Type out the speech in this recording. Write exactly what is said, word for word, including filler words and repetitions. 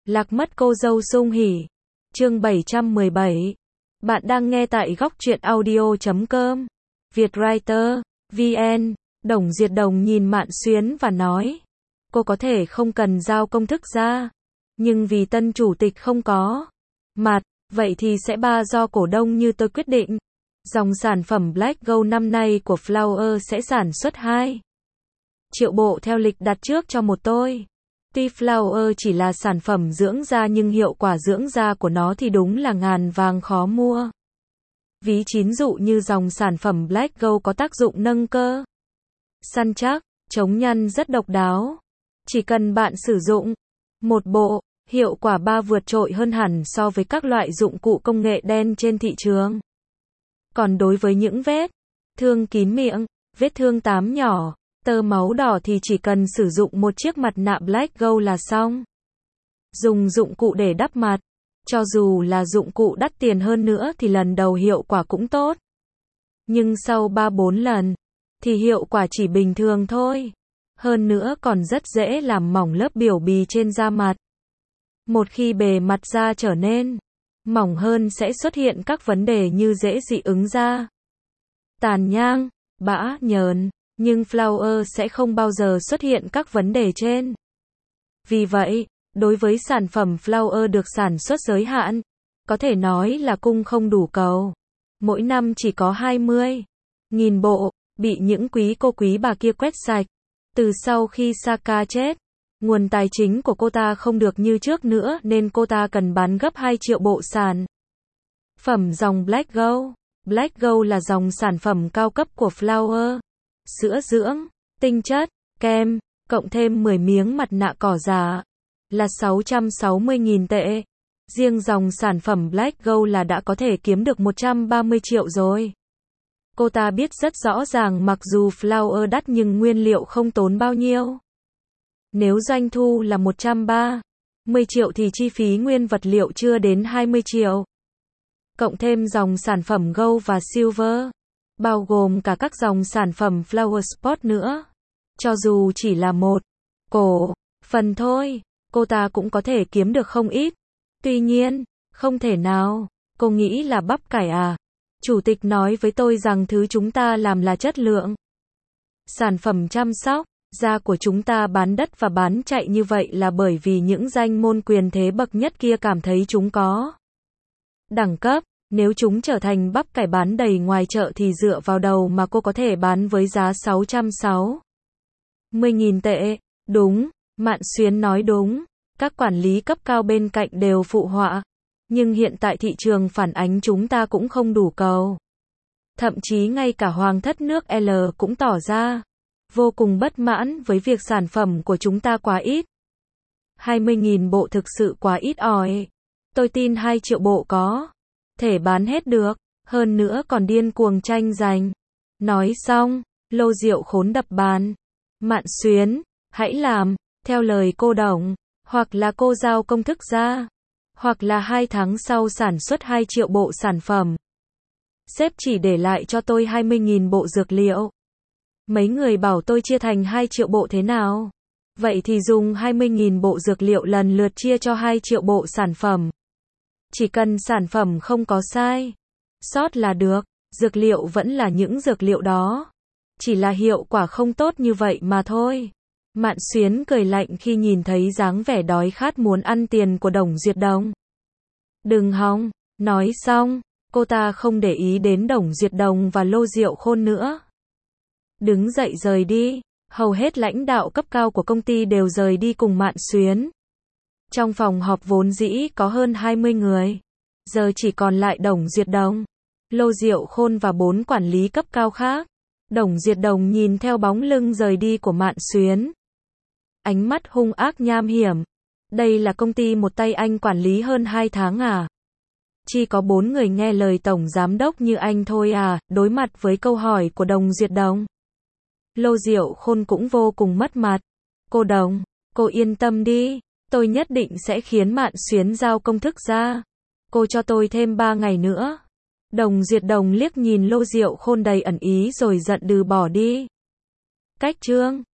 Lạc mất cô dâu sung hỉ. Chương bảy trăm mười bảy. Bạn đang nghe tại góc truyện audio chấm com. Vietwriter, vê en. Đồng Diệt Đồng nhìn Mạn Xuyến và nói. Cô có thể không cần giao công thức ra. Nhưng vì tân chủ tịch không có mặt, vậy thì sẽ ba do cổ đông như tôi quyết định. Dòng sản phẩm Black Gold năm nay của Flower sẽ sản xuất hai triệu bộ theo lịch đặt trước cho một tôi. Tuy Flower chỉ là sản phẩm dưỡng da nhưng hiệu quả dưỡng da của nó thì đúng là ngàn vàng khó mua. Ví chín dụ như dòng sản phẩm Black Gold có tác dụng nâng cơ, săn chắc, chống nhăn rất độc đáo. Chỉ cần bạn sử dụng một bộ, hiệu quả ba vượt trội hơn hẳn so với các loại dụng cụ công nghệ đen trên thị trường. Còn đối với những vết thương kín miệng, vết thương tám nhỏ, tơ máu đỏ thì chỉ cần sử dụng một chiếc mặt nạ Black Gold là xong. Dùng dụng cụ để đắp mặt, cho dù là dụng cụ đắt tiền hơn nữa thì lần đầu hiệu quả cũng tốt. Nhưng sau ba bốn lần, thì hiệu quả chỉ bình thường thôi. Hơn nữa còn rất dễ làm mỏng lớp biểu bì trên da mặt. Một khi bề mặt da trở nên mỏng hơn sẽ xuất hiện các vấn đề như dễ dị ứng da, tàn nhang, bã, nhờn. Nhưng Flower sẽ không bao giờ xuất hiện các vấn đề trên. Vì vậy, đối với sản phẩm Flower được sản xuất giới hạn, có thể nói là cung không đủ cầu. Mỗi năm chỉ có hai mươi nghìn bộ, bị những quý cô quý bà kia quét sạch. Từ sau khi Saka chết, nguồn tài chính của cô ta không được như trước nữa nên cô ta cần bán gấp hai triệu bộ sản phẩm dòng Black Gold. Black Gold là dòng sản phẩm cao cấp của Flower. Sữa dưỡng, tinh chất, kem, cộng thêm mười miếng mặt nạ cỏ giả, là sáu trăm sáu mươi nghìn tệ. Riêng dòng sản phẩm Black Gold là đã có thể kiếm được một trăm ba mươi triệu rồi. Cô ta biết rất rõ ràng mặc dù Flower đắt nhưng nguyên liệu không tốn bao nhiêu. Nếu doanh thu là một trăm ba mươi triệu thì chi phí nguyên vật liệu chưa đến hai mươi triệu. Cộng thêm dòng sản phẩm Gold và Silver, bao gồm cả các dòng sản phẩm Flower Sport nữa. Cho dù chỉ là một cổ phần thôi, cô ta cũng có thể kiếm được không ít. Tuy nhiên, không thể nào. Cô nghĩ là bắp cải à? Chủ tịch nói với tôi rằng thứ chúng ta làm là chất lượng sản phẩm chăm sóc da của chúng ta bán đất và bán chạy như vậy là bởi vì những danh môn quyền thế bậc nhất kia cảm thấy chúng có đẳng cấp. Nếu chúng trở thành bắp cải bán đầy ngoài chợ thì dựa vào đầu mà cô có thể bán với giá sáu trăm sáu mươi nghìn tệ. Đúng, Mạn Xuyến nói đúng. Các quản lý cấp cao bên cạnh đều phụ họa. Nhưng hiện tại thị trường phản ánh chúng ta cũng không đủ cầu. Thậm chí ngay cả Hoàng thất nước L cũng tỏ ra vô cùng bất mãn với việc sản phẩm của chúng ta quá ít. hai mươi nghìn bộ thực sự quá ít ỏi. Tôi tin hai triệu bộ có thể bán hết được, hơn nữa còn điên cuồng tranh giành. Nói xong, Lô Diệu Khốn đập bàn. Mạn Xuyến, hãy làm theo lời cô Đồng, hoặc là cô giao công thức ra, hoặc là hai tháng sau sản xuất hai triệu bộ sản phẩm. Sếp chỉ để lại cho tôi hai mươi nghìn bộ dược liệu. Mấy người bảo tôi chia thành hai triệu bộ thế nào? Vậy thì dùng hai mươi nghìn bộ dược liệu lần lượt chia cho hai triệu bộ sản phẩm. Chỉ cần sản phẩm không có sai sót là được, dược liệu vẫn là những dược liệu đó. Chỉ là hiệu quả không tốt như vậy mà thôi. Mạn Xuyến cười lạnh khi nhìn thấy dáng vẻ đói khát muốn ăn tiền của Đồng Diệt Đồng. Đừng hòng. Nói xong, cô ta không để ý đến Đồng Diệt Đồng và Lô Diệu Khôn nữa. Đứng dậy rời đi. Hầu hết lãnh đạo cấp cao của công ty đều rời đi cùng Mạn Xuyến. Trong phòng họp vốn dĩ có hơn hai mươi người. Giờ chỉ còn lại Đồng Diệt Đồng, Lô Diệu Khôn và bốn quản lý cấp cao khác. Đồng Diệt Đồng nhìn theo bóng lưng rời đi của Mạn Xuyến. Ánh mắt hung ác nham hiểm. Đây là công ty một tay anh quản lý hơn hai tháng à? Chỉ có bốn người nghe lời tổng giám đốc như anh thôi à? Đối mặt với câu hỏi của Đồng Diệt Đồng, Lô Diệu Khôn cũng vô cùng mất mặt. Cô Đồng, cô yên tâm đi. Tôi nhất định sẽ khiến Mạn Xuyến giao công thức ra. Cô cho tôi thêm ba ngày nữa. Đồng Diệt Đồng liếc nhìn Lô Diệu Khôn đầy ẩn ý rồi giận đừ bỏ đi. Cách chương